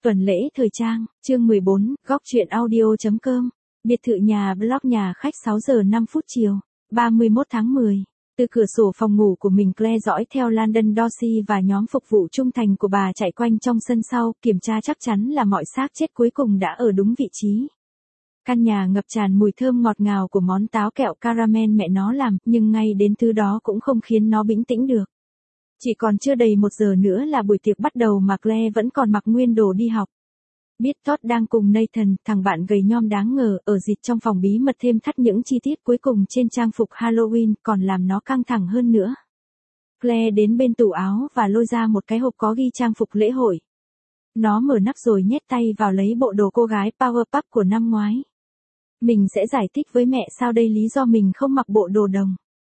Tuần lễ thời trang, chương 14, góc truyện audio.com, biệt thự nhà blog nhà khách 6 giờ 5 phút chiều, 31 tháng 10. Từ cửa sổ phòng ngủ của mình Claire dõi theo Landon Dorsey và nhóm phục vụ trung thành của bà chạy quanh trong sân sau, kiểm tra chắc chắn là mọi xác chết cuối cùng đã ở đúng vị trí. Căn nhà ngập tràn mùi thơm ngọt ngào của món táo kẹo caramel mẹ nó làm, nhưng ngay đến thứ đó cũng không khiến nó bình tĩnh được. Chỉ còn chưa đầy 1 giờ nữa là buổi tiệc bắt đầu mà Claire vẫn còn mặc nguyên đồ đi học. Biết Todd đang cùng Nathan, thằng bạn gầy nhom đáng ngờ, ở dịt trong phòng bí mật thêm thắt những chi tiết cuối cùng trên trang phục Halloween, còn làm nó căng thẳng hơn nữa. Claire đến bên tủ áo và lôi ra một cái hộp có ghi trang phục lễ hội. Nó mở nắp rồi nhét tay vào lấy bộ đồ cô gái Powerpuff của năm ngoái. Mình sẽ giải thích với mẹ sau đây lý do mình không mặc bộ đồ đồng.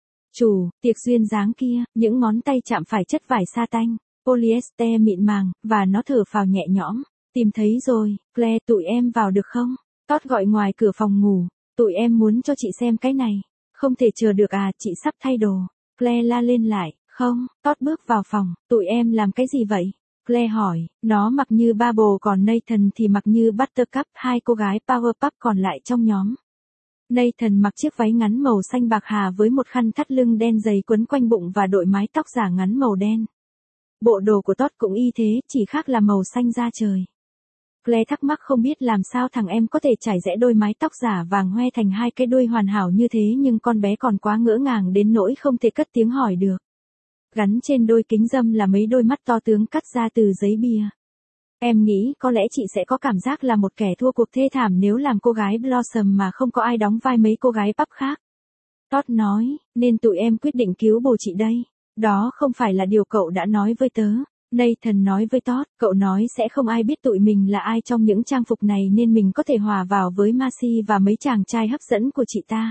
Tiệc duyên dáng kia, những ngón tay chạm phải chất vải sa tanh, polyester mịn màng, và nó thở phào nhẹ nhõm. Tìm thấy rồi, Claire, tụi em vào được không? Todd gọi ngoài cửa phòng ngủ. Tụi em muốn cho chị xem cái này. Không thể chờ được à, chị sắp thay đồ. Claire la lên lại. Không, Todd bước vào phòng. Tụi em làm cái gì vậy? Claire hỏi. Nó mặc như Bubble còn Nathan thì mặc như Buttercup, hai cô gái Powerpuff còn lại trong nhóm. Nathan mặc chiếc váy ngắn màu xanh bạc hà với một khăn thắt lưng đen dày quấn quanh bụng và đội mái tóc giả ngắn màu đen. Bộ đồ của Todd cũng y thế, chỉ khác là màu xanh da trời. Claire thắc mắc không biết làm sao thằng em có thể trải rẽ đôi mái tóc giả vàng hoe thành hai cái đuôi hoàn hảo như thế, nhưng con bé còn quá ngỡ ngàng đến nỗi không thể cất tiếng hỏi được. Gắn trên đôi kính râm là mấy đôi mắt to tướng cắt ra từ giấy bìa. Em nghĩ có lẽ chị sẽ có cảm giác là một kẻ thua cuộc thê thảm nếu làm cô gái Blossom mà không có ai đóng vai mấy cô gái pub khác. Todd nói, nên tụi em quyết định cứu bồ chị đây. Đó không phải là điều cậu đã nói với tớ. Nathan nói với Todd, cậu nói sẽ không ai biết tụi mình là ai trong những trang phục này nên mình có thể hòa vào với Marcy và mấy chàng trai hấp dẫn của chị ta.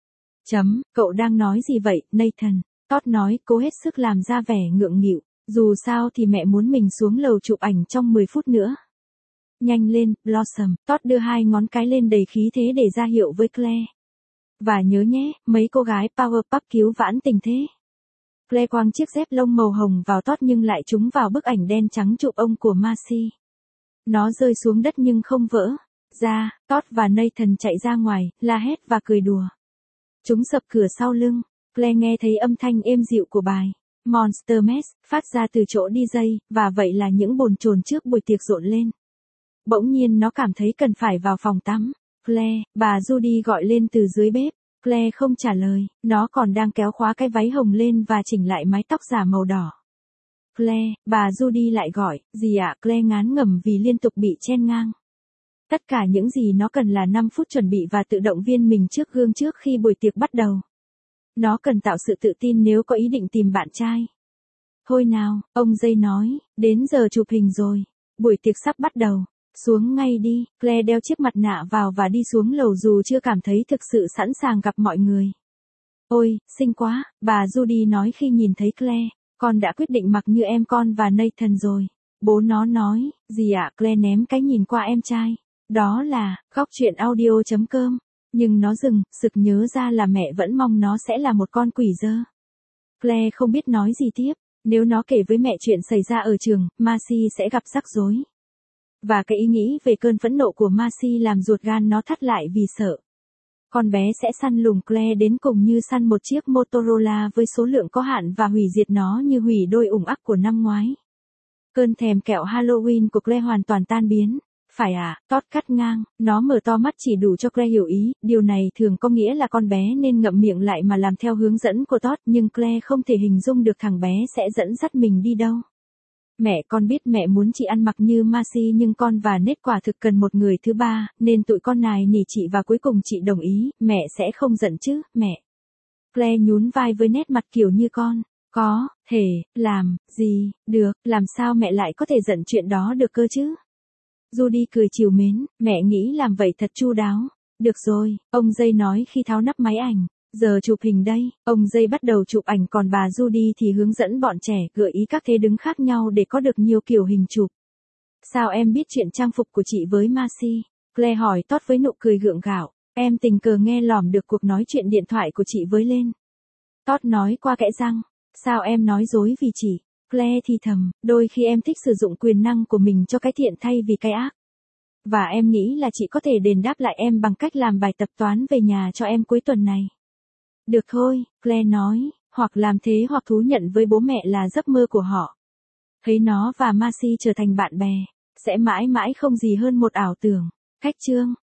Cậu đang nói gì vậy, Nathan? Todd nói, cố hết sức làm ra vẻ ngượng nghịu. Dù sao thì mẹ muốn mình xuống lầu chụp ảnh trong 10 phút nữa. Nhanh lên, Blossom. Todd đưa hai ngón cái lên đầy khí thế để ra hiệu với Claire. Và nhớ nhé, mấy cô gái Powerpuff cứu vãn tình thế. Claire quăng chiếc dép lông màu hồng vào Todd nhưng lại trúng vào bức ảnh đen trắng chụp ông của Marcy. Nó rơi xuống đất nhưng không vỡ. Todd và Nathan chạy ra ngoài, la hét và cười đùa. Chúng sập cửa sau lưng. Claire nghe thấy âm thanh êm dịu của bài Monster Mash phát ra từ chỗ DJ, và vậy là những bồn chồn trước buổi tiệc rộn lên. Bỗng nhiên nó cảm thấy cần phải vào phòng tắm. Claire, bà Judy gọi lên từ dưới bếp. Claire không trả lời, nó còn đang kéo khóa cái váy hồng lên và chỉnh lại mái tóc giả màu đỏ. Claire, bà Judy lại gọi, gì ạ? Claire ngán ngẩm vì liên tục bị chen ngang. Tất cả những gì nó cần là 5 phút chuẩn bị và tự động viên mình trước gương trước khi buổi tiệc bắt đầu. Nó cần tạo sự tự tin nếu có ý định tìm bạn trai. Thôi nào, ông Jay nói, đến giờ chụp hình rồi. Buổi tiệc sắp bắt đầu. Xuống ngay đi. Claire đeo chiếc mặt nạ vào và đi xuống lầu dù chưa cảm thấy thực sự sẵn sàng gặp mọi người. Ôi, xinh quá, bà Judy nói khi nhìn thấy Claire. Con đã quyết định mặc như em con và Nathan rồi. Bố nó nói, gì ạ? Claire ném cái nhìn qua em trai. Đó là, góc truyện audio.com. Nhưng nó dừng, sực nhớ ra là mẹ vẫn mong nó sẽ là một con quỷ dơ. Claire không biết nói gì tiếp. Nếu nó kể với mẹ chuyện xảy ra ở trường, Marcy sẽ gặp rắc rối. Và cái ý nghĩ về cơn phẫn nộ của Marcy làm ruột gan nó thắt lại vì sợ. Con bé sẽ săn lùng Claire đến cùng như săn một chiếc Motorola với số lượng có hạn và hủy diệt nó như hủy đôi ủng ắc của năm ngoái. Cơn thèm kẹo Halloween của Claire hoàn toàn tan biến. Phải à, Todd cắt ngang, nó mở to mắt chỉ đủ cho Claire hiểu ý, điều này thường có nghĩa là con bé nên ngậm miệng lại mà làm theo hướng dẫn của Todd, nhưng Claire không thể hình dung được thằng bé sẽ dẫn dắt mình đi đâu. Mẹ, con biết mẹ muốn chị ăn mặc như Marcy nhưng con và Nate quả thực cần một người thứ ba, nên tụi con nài nỉ chị và cuối cùng chị đồng ý, mẹ sẽ không giận chứ, mẹ. Claire nhún vai với nét mặt kiểu như con. Có thể làm gì được, làm sao mẹ lại có thể giận chuyện đó được cơ chứ? Judy cười trìu mến, mẹ nghĩ làm vậy thật chu đáo. Được rồi, ông Jay nói khi tháo nắp máy ảnh. Giờ chụp hình đây, ông Jay bắt đầu chụp ảnh còn bà Judy thì hướng dẫn bọn trẻ gợi ý các thế đứng khác nhau để có được nhiều kiểu hình chụp. Sao em biết chuyện trang phục của chị với Marcy? Claire hỏi Todd với nụ cười gượng gạo. Em tình cờ nghe lỏm được cuộc nói chuyện điện thoại của chị với Lên. Todd nói qua kẽ răng. Sao em nói dối vì chị? Claire thì thầm, đôi khi em thích sử dụng quyền năng của mình cho cái thiện thay vì cái ác. Và em nghĩ là chị có thể đền đáp lại em bằng cách làm bài tập toán về nhà cho em cuối tuần này. Được thôi, Claire nói, hoặc làm thế hoặc thú nhận với bố mẹ là giấc mơ của họ. Thấy nó và Marcy trở thành bạn bè, sẽ mãi mãi không gì hơn một ảo tưởng. Khách chương